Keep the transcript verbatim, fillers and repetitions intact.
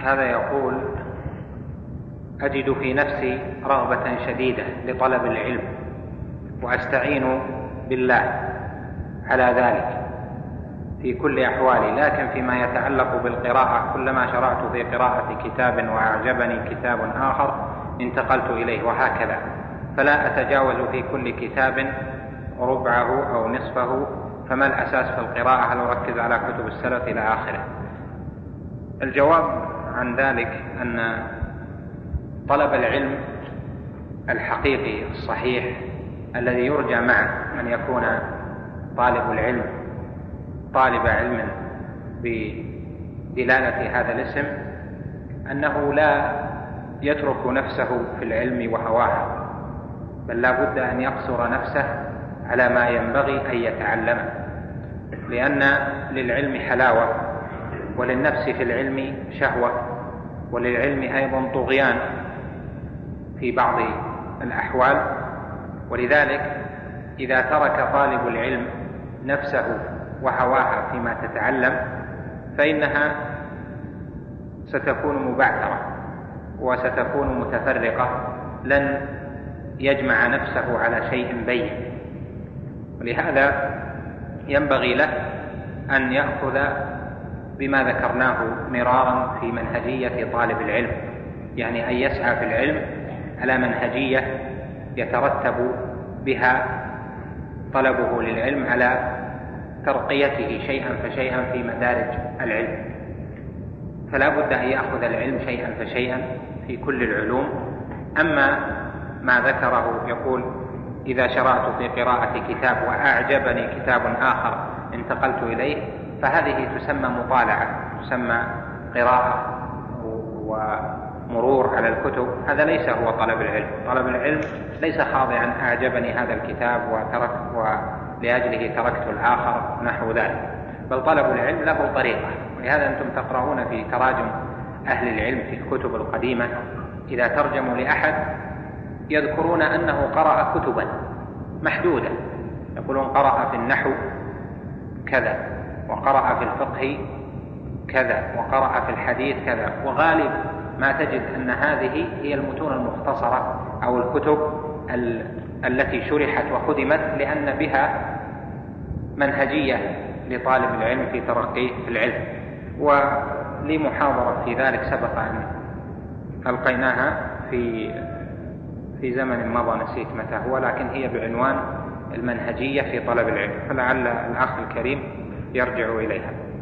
هذا يقول: أجد في نفسي رغبة شديدة لطلب العلم وأستعين بالله على ذلك في كل أحوالي، لكن فيما يتعلق بالقراءة كلما شرعت في قراءة كتاب وأعجبني كتاب آخر انتقلت إليه، وهكذا، فلا أتجاوز في كل كتاب ربعه أو نصفه، فما الأساس في القراءة؟ هل أركز على كتب السلف إلى آخره؟ الجواب عن ذلك أن طلب العلم الحقيقي الصحيح الذي يرجى معه أن يكون طالب العلم طالب علم بدلالة هذا الاسم أنه لا يترك نفسه في العلم وهواه، بل لا بد أن يقصر نفسه على ما ينبغي أن يتعلمه، لأن للعلم حلاوة، وللنفس في العلم شهوة، وللعلم أيضا طغيان في بعض الأحوال. ولذلك إذا ترك طالب العلم نفسه وهواها فيما تتعلم فإنها ستكون مبعثرة وستكون متفرقة، لن يجمع نفسه على شيء بين. ولهذا ينبغي له أن يأخذ بما ذكرناه مرارا في منهجية طالب العلم، يعني أن يسعى في العلم على منهجية يترتب بها طلبه للعلم على ترقيته شيئا فشيئا في مدارج العلم، فلا بد أن يأخذ العلم شيئا فشيئا في كل العلوم. أما ما ذكره يقول: إذا شرعت في قراءة كتاب وأعجبني كتاب آخر انتقلت إليه، فهذه تسمى مطالعة، تسمى قراءة ومرور على الكتب، هذا ليس هو طلب العلم. طلب العلم ليس خاضعا أعجبني هذا الكتاب وترك ولأجله تركت الآخر نحو ذلك، بل طلب العلم له طريقة. ولهذا أنتم تقرؤون في تراجم أهل العلم في الكتب القديمة إذا ترجموا لأحد يذكرون أنه قرأ كتبا محدودة، يقولون قرأ في النحو كذا، وقرأ في الفقه كذا، وقرأ في الحديث كذا، وغالب ما تجد أن هذه هي المتون المختصرة أو الكتب ال... التي شرحت وخدمت لأن بها منهجية لطالب العلم في ترقيه في العلم. ولي محاضرة في ذلك سبق أن ألقيناها في في زمن مضى، نسيت متى هو، لكن هي بعنوان المنهجية في طلب العلم، فلعل الأخ الكريم يرجع إليها.